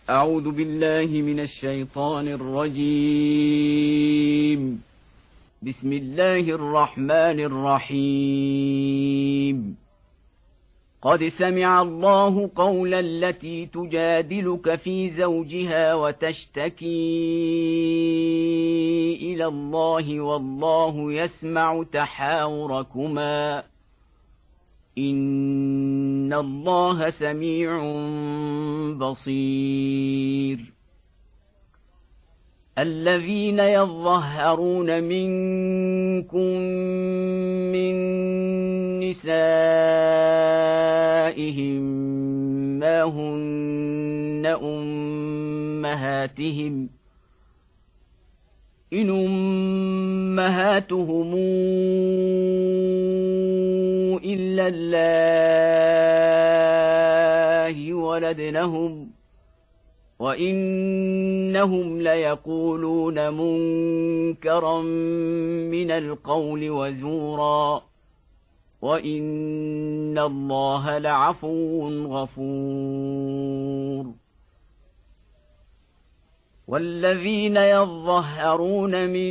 أعوذ بالله من الشيطان الرجيم. بسم الله الرحمن الرحيم. قد سمع الله قول التي تجادلك في زوجها وتشتكي إلى الله والله يسمع تحاوركما إن الله سميع بصير. الذين يظهرون منكم من نسائهم ما هن أمهاتهم إن أمهاتهم إلا اللائي ولدنهم وإنهم ليقولون منكرا من القول وزورا وإن الله لعفو غفور. والذين يظهرون من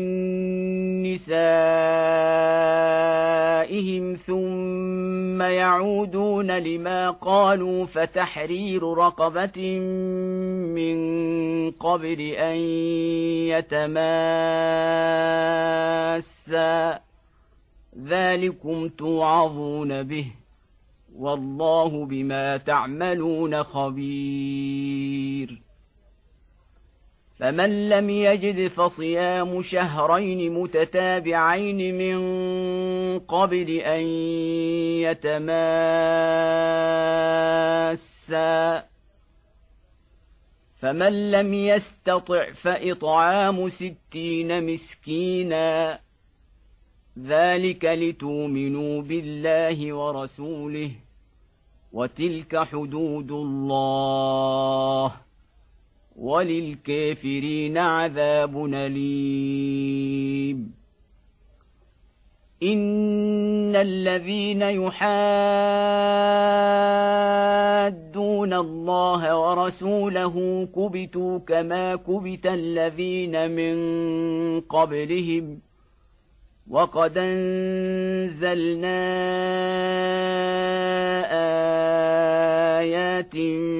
نسائهم ثم يعودون لما قالوا فتحرير رقبة من قبل أن يتماسا ذلكم توعظون به والله بما تعملون خبير. فمن لم يجد فصيام شهرين متتابعين من قبل أن يتماسا فمن لم يستطع فإطعام 60 مسكينا ذلك لتؤمنوا بالله ورسوله وتلك حدود الله وللكافرين عذاب أليم. إن الذين يحادون الله ورسوله كبتوا كما كبت الذين من قبلهم وقد أنزلنا آيات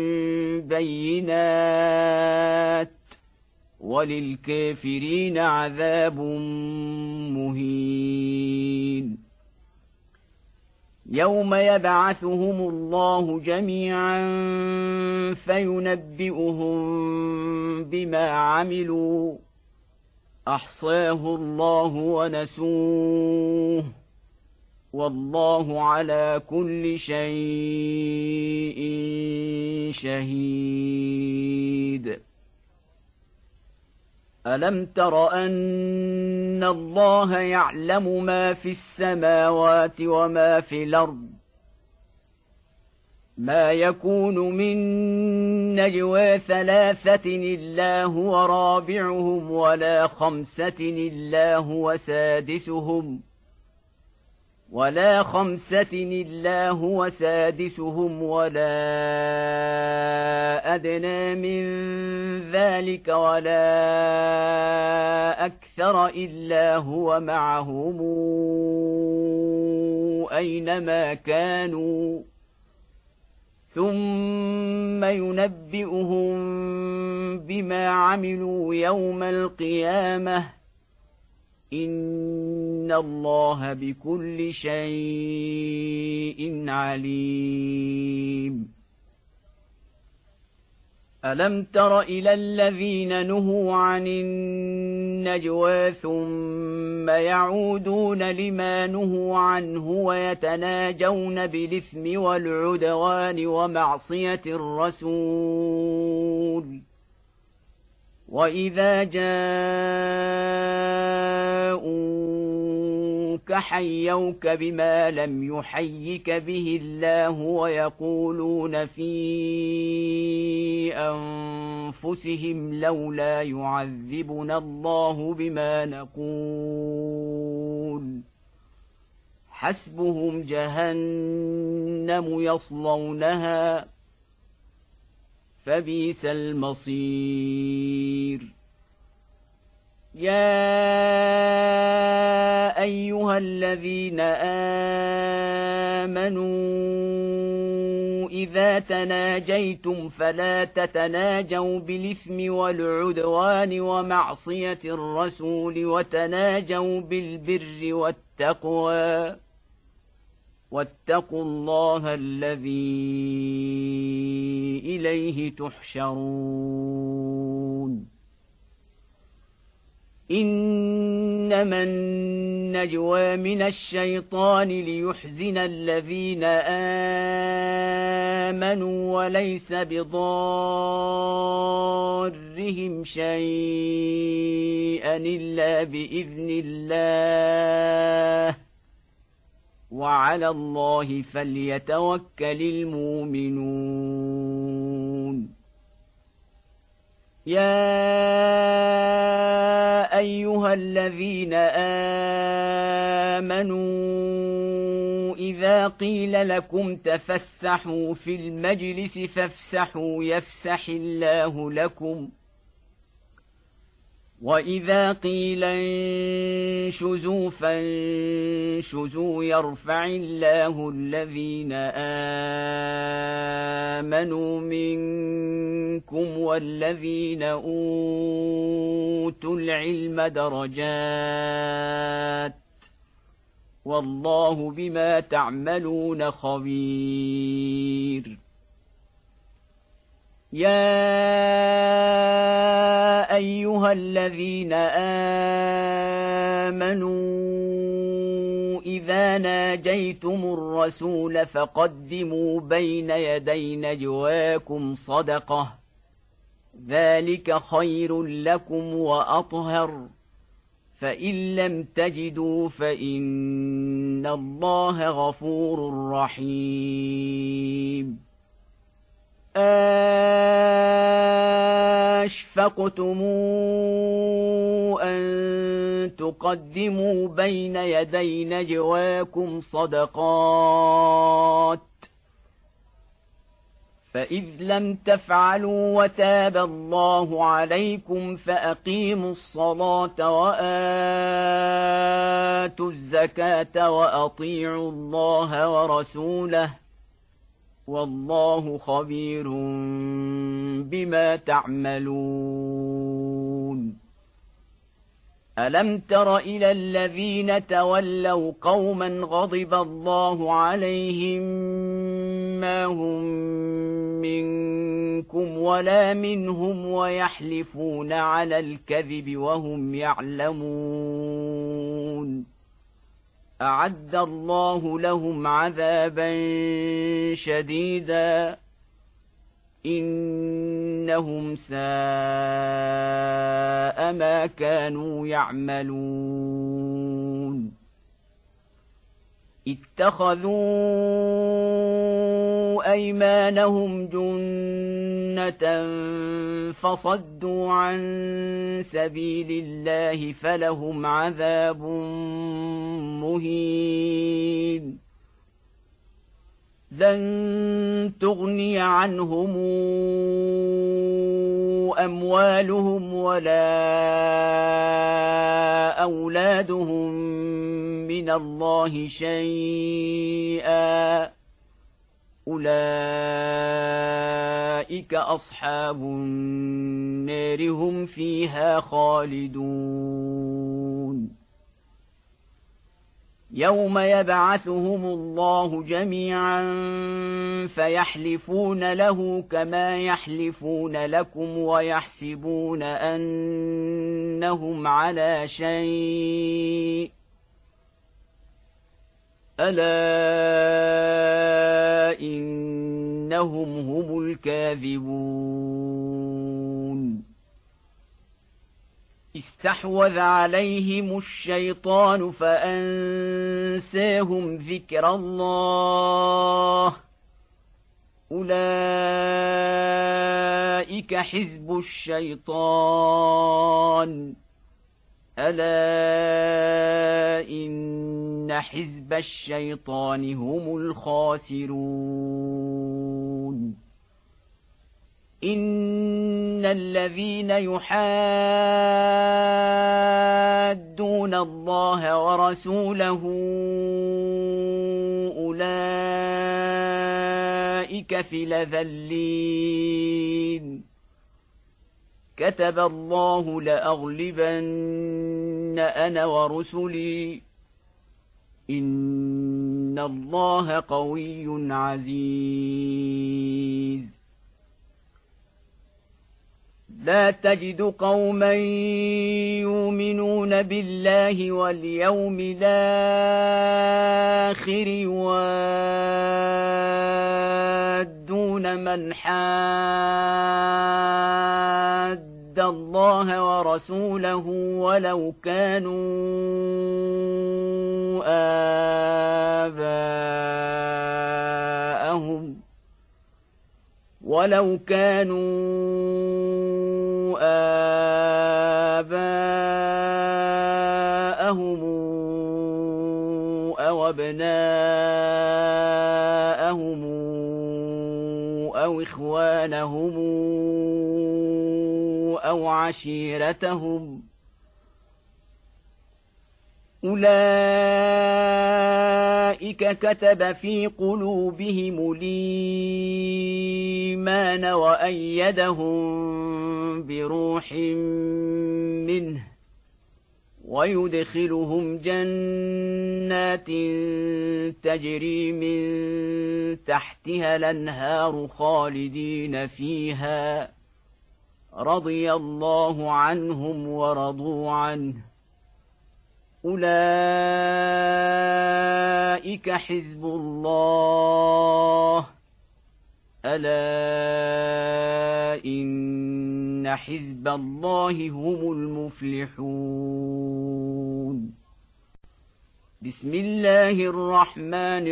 بينات وللكافرين عذاب مهين. يوم يبعثهم الله جميعا فينبئهم بما عملوا أحصاه الله ونسوه والله على كل شيء شهيد. ألم تر أن الله يعلم ما في السماوات وما في الأرض ما يكون من نجوى 3 إلا هو رابعهم ولا 5 إلا هو سادسهم ولا أدنى من ذلك ولا أكثر إلا هو معهم أينما كانوا ثم ينبئهم بما عملوا يوم القيامة إن الله بكل شيء عليم. ألم تر إلى الذين نهوا عن النجوى ثم يعودون لما نهوا عنه ويتناجون بالإثم والعدوان ومعصية الرسول وإذا جاءوك حيوك بما لم يحيك به الله ويقولون في أنفسهم لولا يعذبنا الله بما نقول حسبهم جهنم يصلونها فبئس المصير. يا أيها الذين آمنوا إذا تناجيتم فلا تتناجوا بالإثم والعدوان ومعصية الرسول وتناجوا بالبر والتقوى واتقوا الله الذي إليه تحشرون. إنما النجوى من الشيطان ليحزن الذين آمنوا وليس بضارهم شيئا إلا بإذن الله وعلى الله فليتوكل المؤمنون. يا أيها الذين آمنوا إذا قيل لكم تفسحوا في المجلس فافسحوا يفسح الله لكم وإذا قيل انشزوا فانشزوا يرفع الله الذين آمنوا منكم والذين أوتوا العلم درجات والله بما تعملون خبير. يا أيها الذين آمنوا إذا ناجيتم الرسول فقدموا بين يدي نجواكم صدقة ذلك خير لكم وأطهر فإن لم تجدوا فإن الله غفور رحيم. أشفقتم أن تقدموا بين يدي نجواكم صدقات فإذ لم تفعلوا وتاب الله عليكم فأقيموا الصلاة وآتوا الزكاة وأطيعوا الله ورسوله والله خبير بما تعملون. ألم تر إلى الذين تولوا قوما غضب الله عليهم ما هم منكم ولا منهم ويحلفون على الكذب وهم يعلمون أعد الله لهم عذابا شديدا إنهم ساء ما كانوا يعملون. اتخذوا أيمانهم جنة فصدوا عن سبيل الله فلهم عذاب مهين. لن تغني عنهم أموالهم ولا أولادهم من الله شيئا أولئك أصحاب النار هم فيها خالدون. يوم يبعثهم الله جميعا فيحلفون له كما يحلفون لكم ويحسبون أنهم على شيء ألا إنهم هم الكاذبون. استحوذ عليهم الشيطان فأنساهم ذكر الله أولئك حزب الشيطان ألا إن حزب الشيطان هم الخاسرون. إن الذين يحادون الله ورسوله أولئك في الأذلين كتب الله لأغلبن أنا ورسلي إن الله قوي عزيز لا تجد قوما يؤمنون بالله واليوم الآخر يوادون من حاد الله ورسوله ولو كانوا آباءهم أو أبناءهم أو إخوانهم أو عشيرتهم أولئك كتب في قلوبهم الإيمان وأيدهم بروح منه ويدخلهم جنات تجري من تحتها الأنهار خالدين فيها رضي الله عنهم ورضوا عنه أولئك حزب الله ألا إن حزب الله هم المفلحون بسم الله الرحمن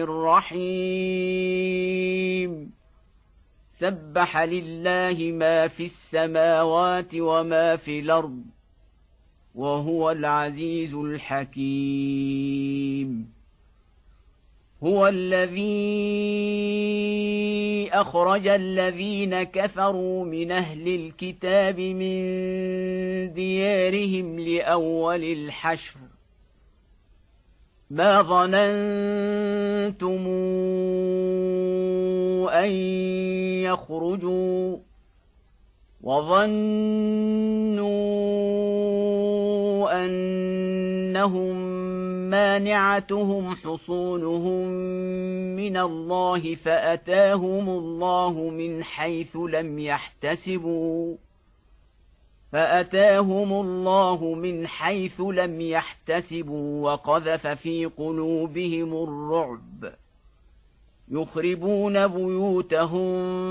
الرحيم سبح لله ما في السماوات وما في الأرض وهو العزيز الحكيم هو الذي أخرج الذين كفروا من أهل الكتاب من ديارهم لأول الحشر ما ظننتم أن يخرجوا وظنوا أنهم مانعتهم حصونهم من الله فأتاهم الله من حيث لم يحتسبوا وقذف في قلوبهم الرعب يخربون بيوتهم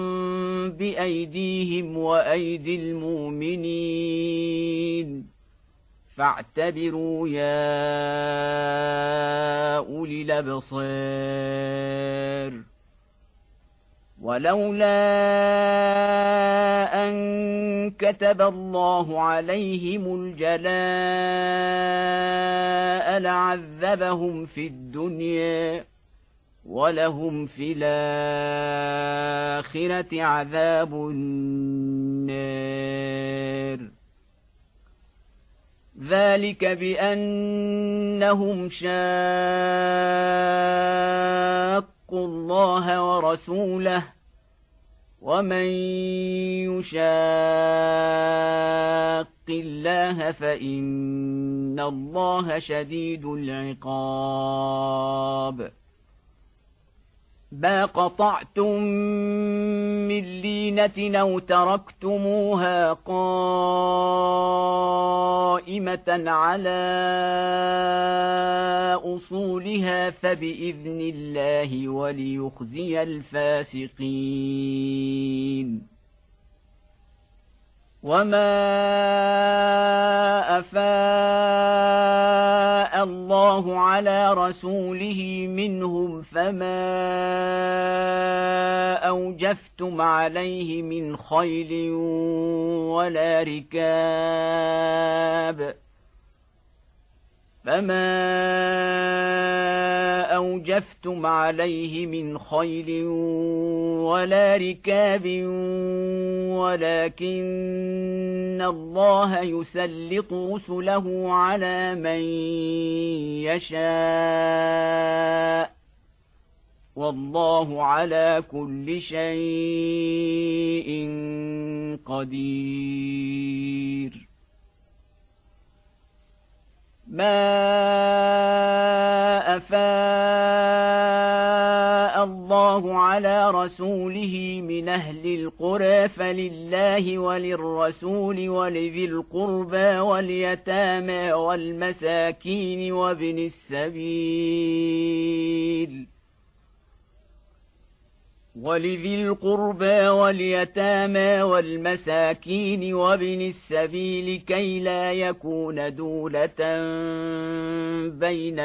بأيديهم وأيدي المؤمنين فاعتبروا يا أولي الأبصار ولولا أن كتب الله عليهم الجلاء لعذبهم في الدنيا ولهم في الآخرة عذاب النار ذلك بأنهم شاقوا الله ورسوله ومن يشاق الله فإن الله شديد العقاب ما قطعتم من لينة أو تركتموها قائمة على أصولها فبإذن الله وليخزي الفاسقين وما أفاء الله على رسوله منهم فما أوجفتم عليه من خيل ولا ركاب فما أوجفتم عليه من خيل ولا ركاب ولكن الله يسلط رسله على من يشاء والله على كل شيء قدير. ما أفاء الله على رسوله من أهل القرى فلله وللرسول ولذي القربى واليتامى والمساكين وابن السبيل وابن السبيل كي لا يكون دولة بين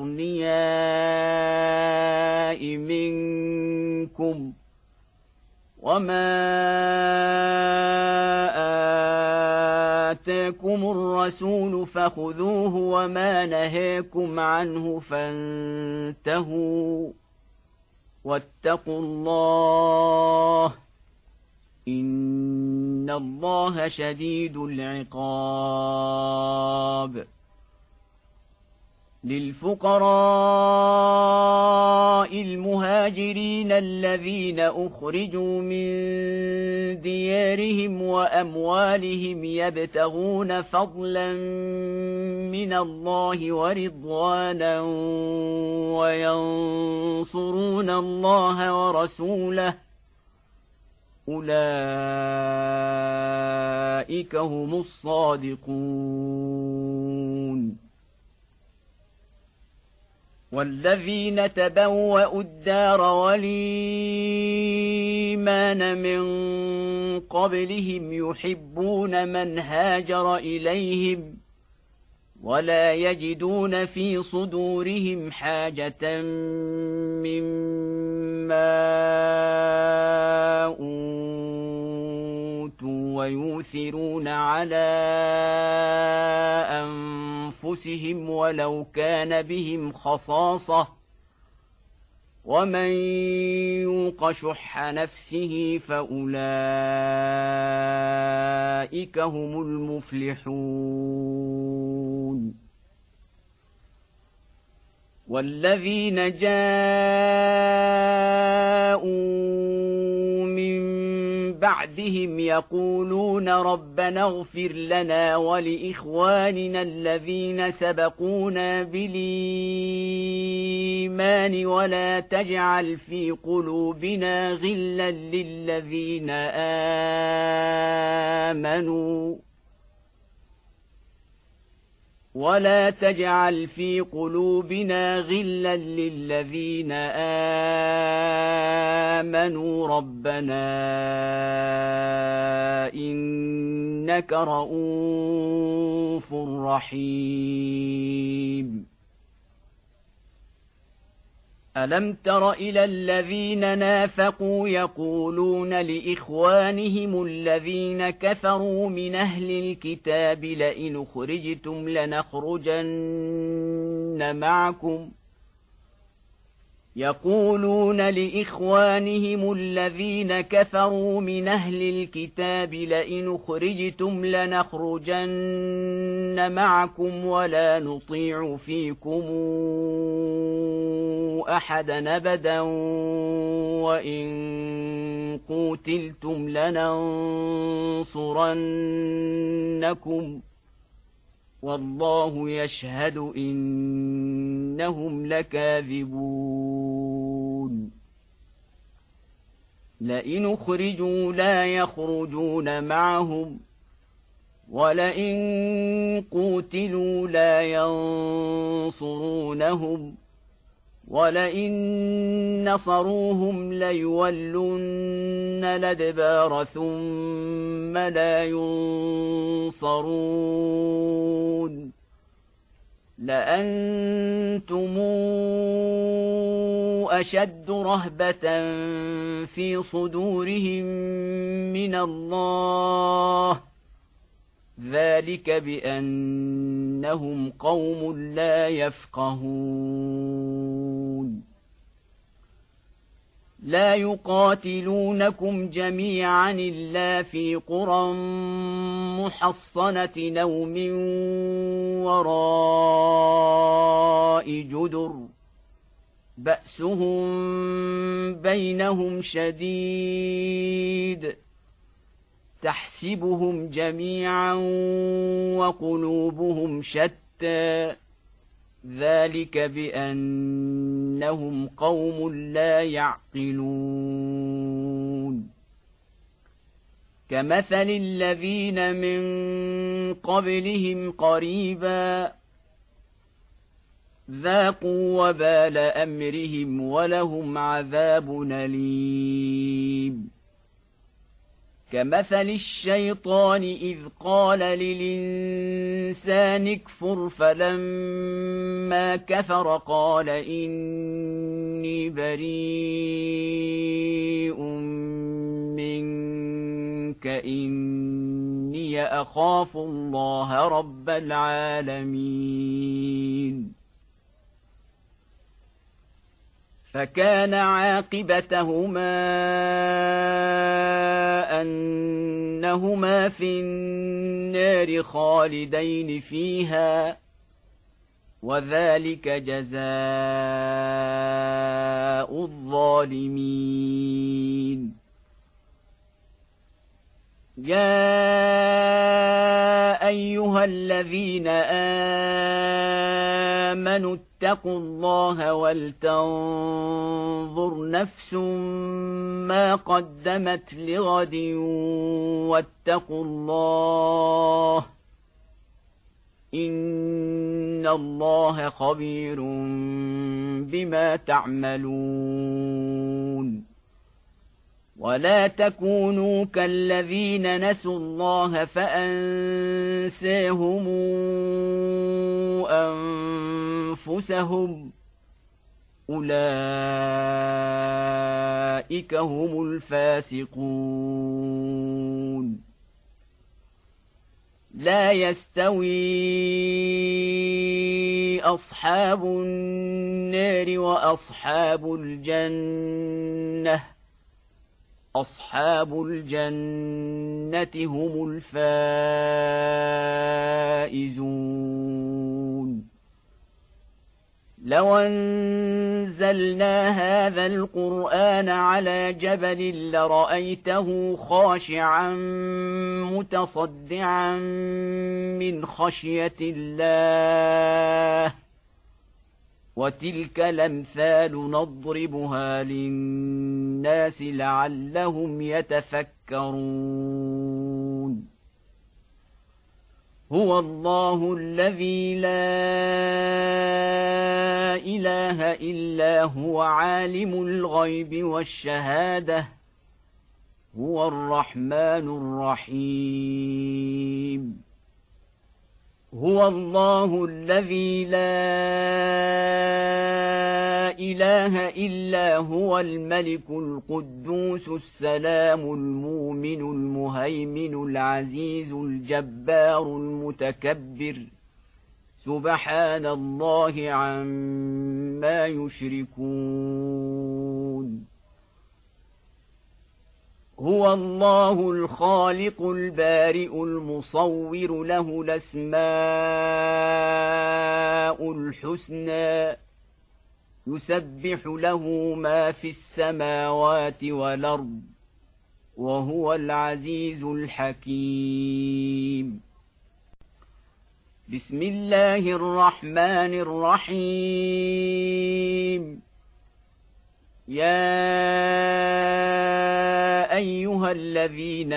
الأغنياء منكم وما آتاكم الرسول فخذوه وما نهاكم عنه فانتهوا واتقوا الله إن الله شديد العقاب. للفقراء المهاجرين الذين أخرجوا من ديارهم وأموالهم يبتغون فضلا من الله ورضوانا وينصرون الله ورسوله أولئك هم الصادقون. والذين تبوأوا الدار والإيمان من قبلهم يحبون من هاجر إليهم ولا يجدون في صدورهم حاجة مما أوتوا ويؤثرون على أنفسهم ولو كان بهم خصاصة ومن يوق شح نفسه فأولئك هم المفلحون. والذين جاءوا من بعدهم يقولون ربنا اغفر لنا ولإخواننا الذين سبقونا بالإيمان ولا تجعل في قلوبنا غلا للذين آمنوا ربنا إنك رؤوف رحيم. ألم تر إلى الذين نافقوا يقولون لإخوانهم الذين كفروا من أهل الكتاب لئن أخرجتم لنخرجن معكم ولا نطيع فيكم أحدا أبدا وإن قوتلتم لننصرنكم والله يشهد إنهم لكاذبون. لئن أخرجوا لا يخرجون معهم ولئن قوتلوا لا ينصرونهم ولئن نصروهم ليولن الأدبار ثم لا ينصرون. لأنتم أشد رهبة في صدورهم من الله ذلك بأن بأنهم قوم لا يفقهون لا يقاتلونكم جميعا إلا في قرى محصنة أو من وراء جدر بأسهم بينهم شديد تحسبهم جميعا وقلوبهم شتى ذلك بأنهم قوم لا يعقلون كمثل الذين من قبلهم قريبا ذاقوا وبال أمرهم ولهم عذاب أليم كمثل الشيطان إذ قال للإنسان اكفر فلما كفر قال إني بريء منك إني أخاف الله رب العالمين فكان عاقبتهما أنهما في النار خالدين فيها وذلك جزاء الظالمين يا أيها الذين آمنوا اتقوا الله ولتنظر نفس ما قدمت لغد واتقوا الله إن الله خبير بما تعملون ولا تكونوا كالذين نسوا الله فأنساهم أنفسهم أولئك هم الفاسقون لا يستوي أصحاب النار وأصحاب الجنة أصحاب الجنة هم الفائزون لو أنزلنا هذا القرآن على جبل لرأيته خاشعا متصدعا من خشية الله وتلك الأمثال نضربها للناس لعلهم يتفكرون هو الله الذي لا إله إلا هو عالم الغيب والشهادة هو الرحمن الرحيم هو الله الذي لا إله إلا هو الملك القدوس السلام المؤمن المهيمن العزيز الجبار المتكبر سبحان الله عما يشركون هو الله الخالق البارئ المصور له الأسماء الحسنى يسبح له ما في السماوات والأرض وهو العزيز الحكيم بسم الله الرحمن الرحيم يا أيها الذين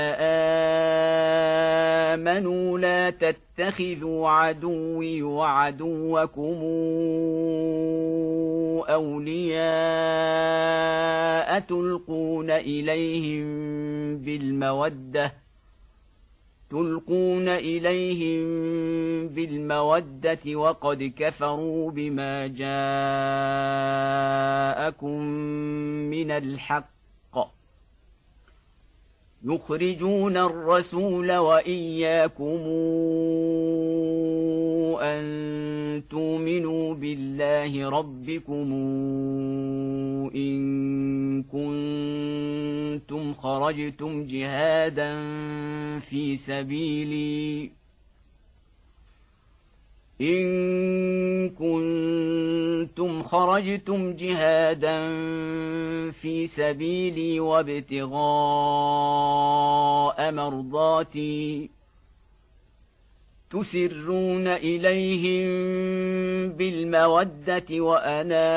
آمنوا لا تتخذوا عدوي وعدوكم أولياء تلقون إليهم بالمودة وقد كفروا بما جاءكم من الحق يخرجون الرسول وإياكم أن تؤمنوا بالله ربكم إن كنتم خرجتم جهادا في سبيلي وابتغاء مرضاتي تسرون إليهم بالمودة وأنا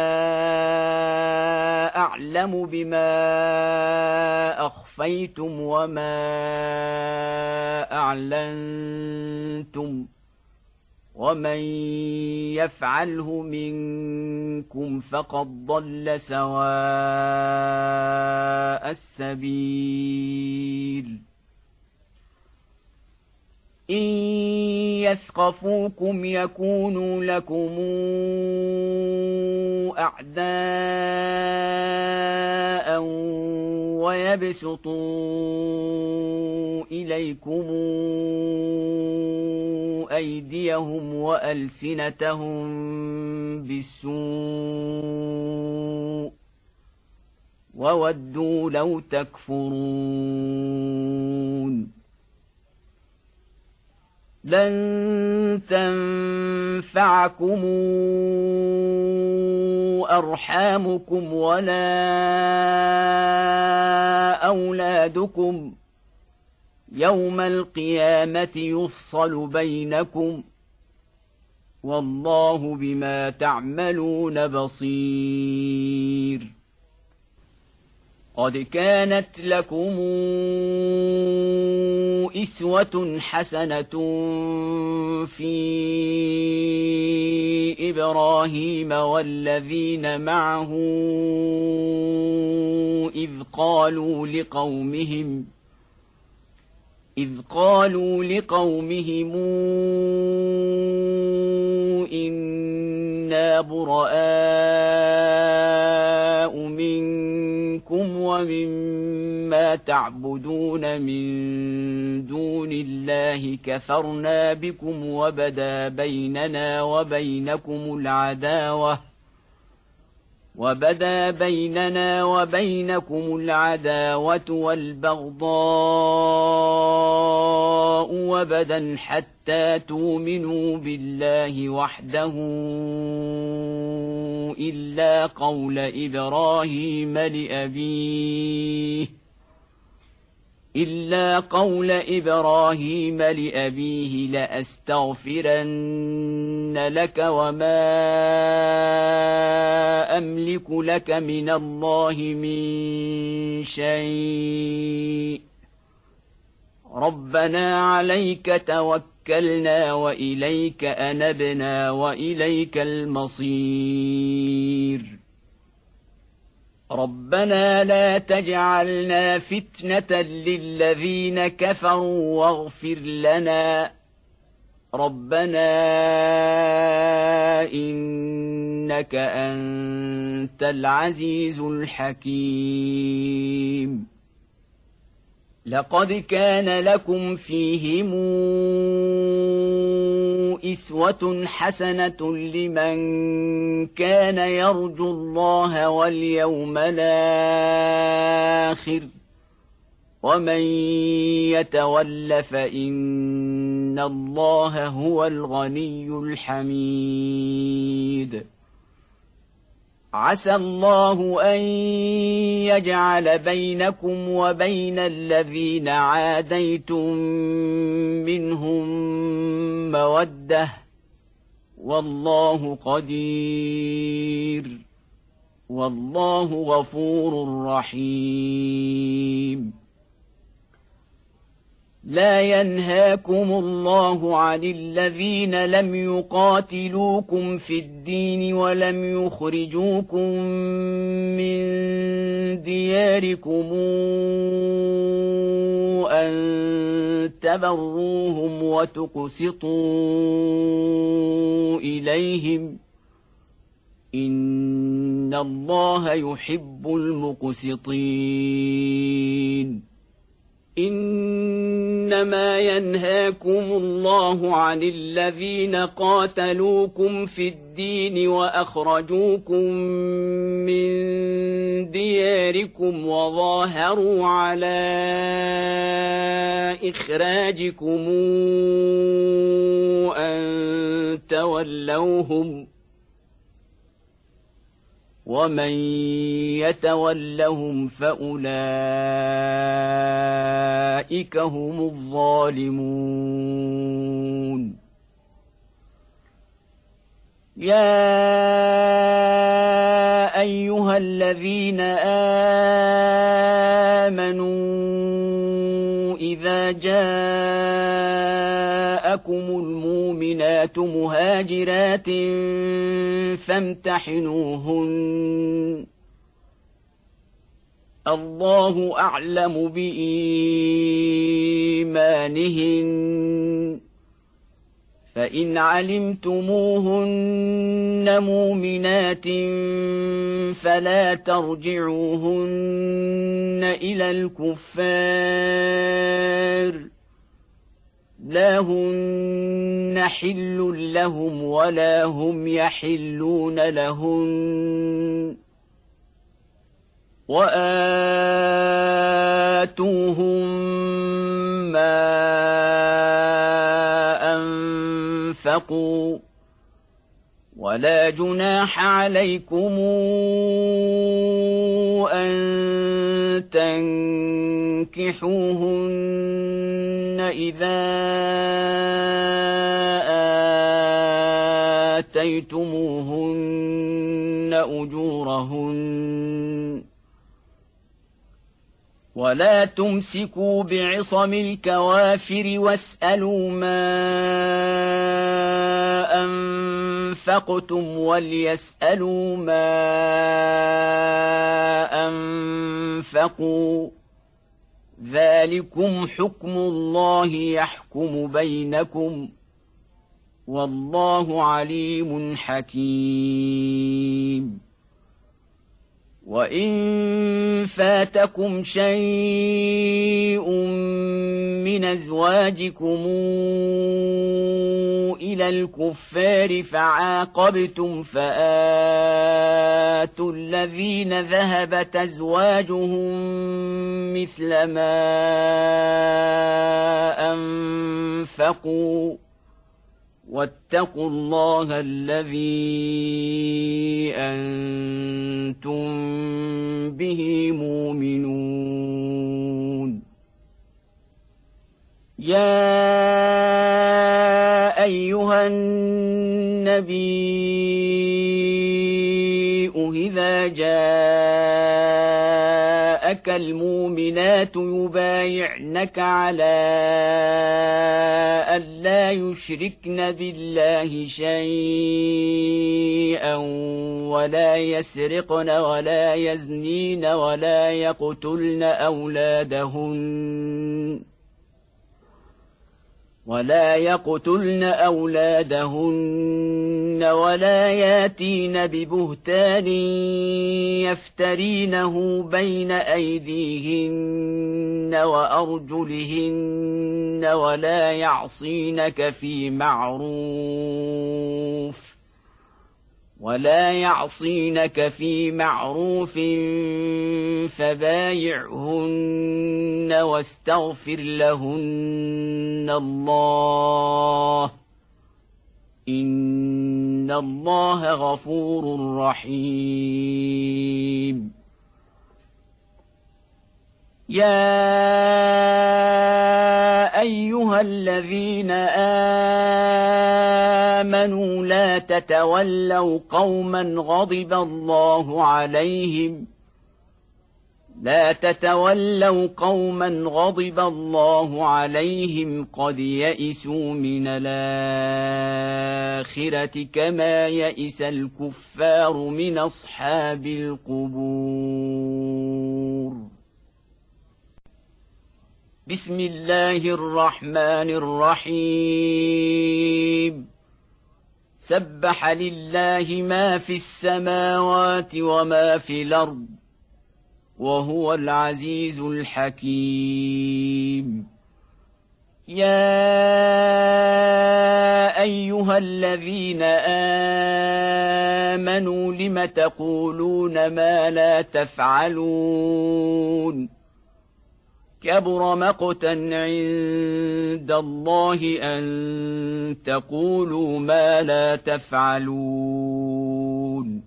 أعلم بما أخفيتم وما أعلنتم ومن يفعله منكم فقد ضل سواء السبيل إن يثقفوكم يكونوا لكم أعداء ويبسطوا إليكم أيديهم وألسنتهم بالسوء وودوا لو تكفرون لن تنفعكم أرحامكم ولا أولادكم يوم القيامة يفصل بينكم والله بما تعملون بصير قد كانت لكم أسوة حسنة في إبراهيم والذين معه إذ قالوا لقومهم إنا براء منكم ومما تعبدون من دون الله كفرنا بكم وبدا بيننا وبينكم العداوة والبغضاء وبدا حتى تؤمنوا بالله وحده إلا قول إبراهيم لأبيه لأستغفرن لك وما أملك لك من الله من شيء ربنا عليك توكلنا وإليك أنبنا وإليك المصير ربنا لا تجعلنا فتنة للذين كفروا واغفر لنا ربنا إنك أنت العزيز الحكيم لقد كان لكم فيهم أسوة حسنة لمن كان يرجو الله واليوم الآخر ومن يتول فإن الله هو الغني الحميد عسى الله أن يجعل بينكم وبين الذين عاديتم منهم مودة والله قدير والله غفور رحيم لا ينهاكم الله عن الذين لم يقاتلوكم في الدين ولم يخرجوكم من دياركم أن تبروهم وتقسطوا إليهم إن الله يحب المقسطين إنما ينهاكم الله عن الذين قاتلوكم في الدين وأخرجوكم من دياركم وظاهروا على إخراجكم أن تولوهم ومن يتولهم فأولئك هم الظالمون يا أيها الذين آمنوا إذا جاءكم المؤمنات مهاجرات فامتحنوهن الله أعلم بإيمانهن فإن علمتموهن مؤمنات فلا ترجعوهن إلى الكفار لا هن حل لهم ولا هم يحلون لهن وآتوهم ما أنفقوا ولا جناح عليكم أن تنكحوهن إذا آتيتموهن أجورهن ولا تمسكوا بعصم الكوافر واسألوا ما أنفقتم وليسألوا ما أنفقوا ذلكم حكم الله يحكم بينكم والله عليم حكيم وإن فاتكم شيء من أزواجكم إلى الكفار فعاقبتم فآتوا الذين ذهبت أزواجهم مثل ما أنفقوا واتقوا الله الذي أنتم به مؤمنون يا أيها النبي إذا جاءك المؤمنات يبايعنك على ألا يشركن بالله شيئا ولا يسرقن ولا يزنين ولا يقتلن أولادهن ولا ياتين ببهتان يفترينه بين أيديهن وأرجلهن ولا يعصينك في معروف فبايعهن واستغفر لهن الله إن الله غفور رحيم يا أيها الذين آمنوا لا تتولوا قوما غضب الله عليهم قد يئسوا من الآخرة كما يئس الكفار من أصحاب القبور بسم الله الرحمن الرحيم سبح لله ما في السماوات وما في الأرض وهو العزيز الحكيم. يا أيها الذين آمنوا لم تقولون ما لا تفعلون؟ كبر مقتا عند الله أن تقولوا ما لا تفعلون.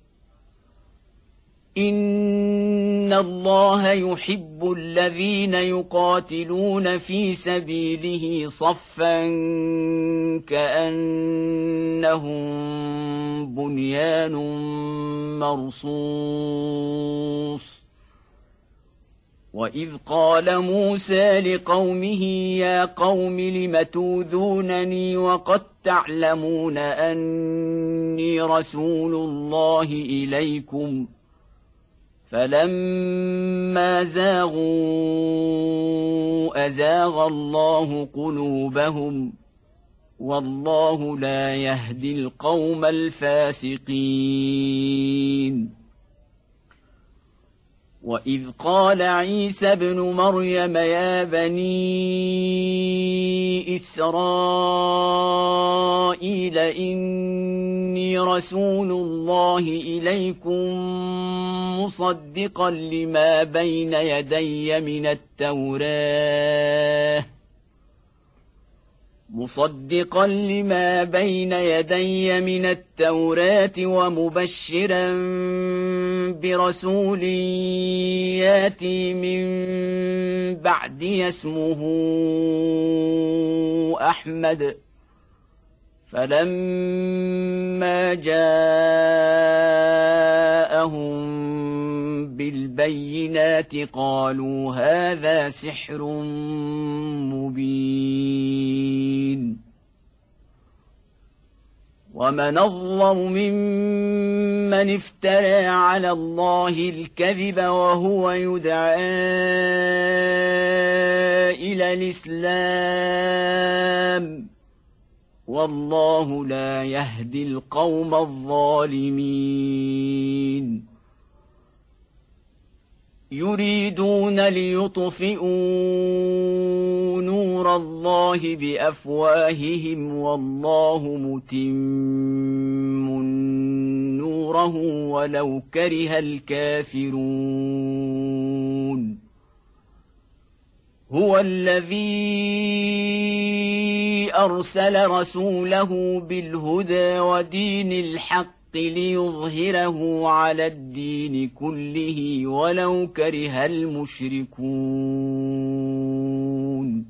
إن الله يحب الذين يقاتلون في سبيله صفا كأنهم بنيان مرصوص. وإذ قال موسى لقومه يا قوم لم توذونني وقد تعلمون أني رسول الله إليكم فلما زاغوا أزاغ الله قلوبهم والله لا يهدي القوم الفاسقين. وإذ قال عيسى ابن مريم يا بني إسرائيل إني رسول الله إليكم مصدقا لما بين يدي من التوراة ومبشرا برسول ياتي من بعدي اسمه أحمد. فلما جاءهم بالبينات قالوا هذا سحر مبين. ومن أظلم ممن افترى على الله الكذب وهو يدعى إلى الإسلام والله لا يهدي القوم الظالمين. يريدون ليطفئوا نور الله بأفواههم والله متم نوره ولو كره الكافرون. هو الذي أرسل رسوله بالهدى ودين الحق ليظهره على الدين كله ولو كره المشركون.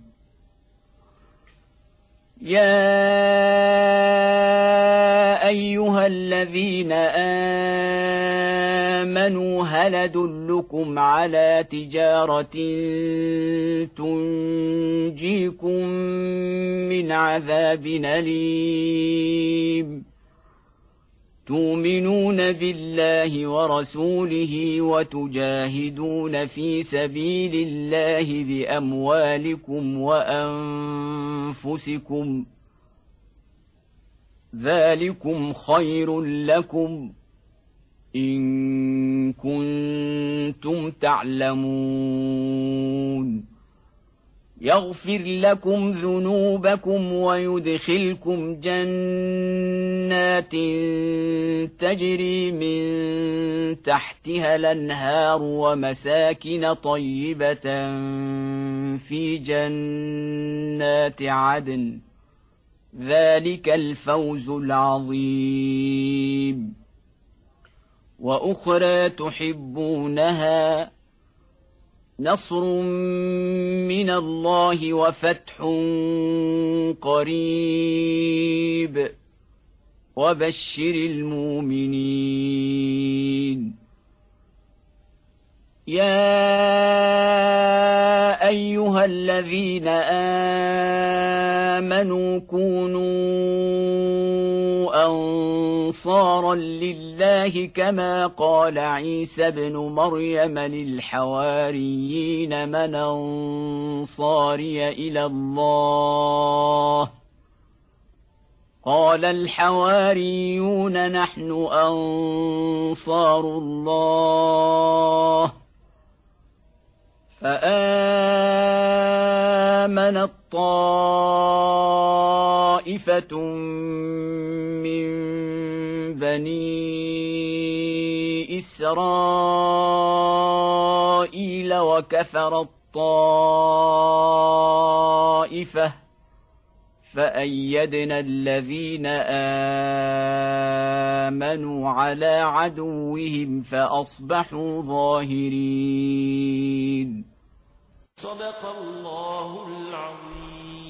يا أيها الذين آمنوا هل أدلكم على تجارة تنجيكم من عذاب أليم؟ تؤمنون بالله ورسوله وتجاهدون في سبيل الله بأموالكم وأنفسكم ذلكم خير لكم إن كنتم تعلمون. يغفر لكم ذنوبكم ويدخلكم جنات تجري من تحتها الأنهار ومساكن طيبة في جنات عدن ذلك الفوز العظيم. وأخرى تحبونها نصر من الله وفتح قريب وبشر المؤمنين. يا أيها الذين آمنوا كونوا أنصارا لله كما قال عيسى ابن مريم للحواريين من أنصاري إلى الله؟ قال الحواريون نحن أنصار الله فآمنت طائفة من بني إسرائيل وكفرت طائفة فأيدنا الذين آمنوا على عدوهم فأصبحوا ظاهرين. صدق الله العظيم.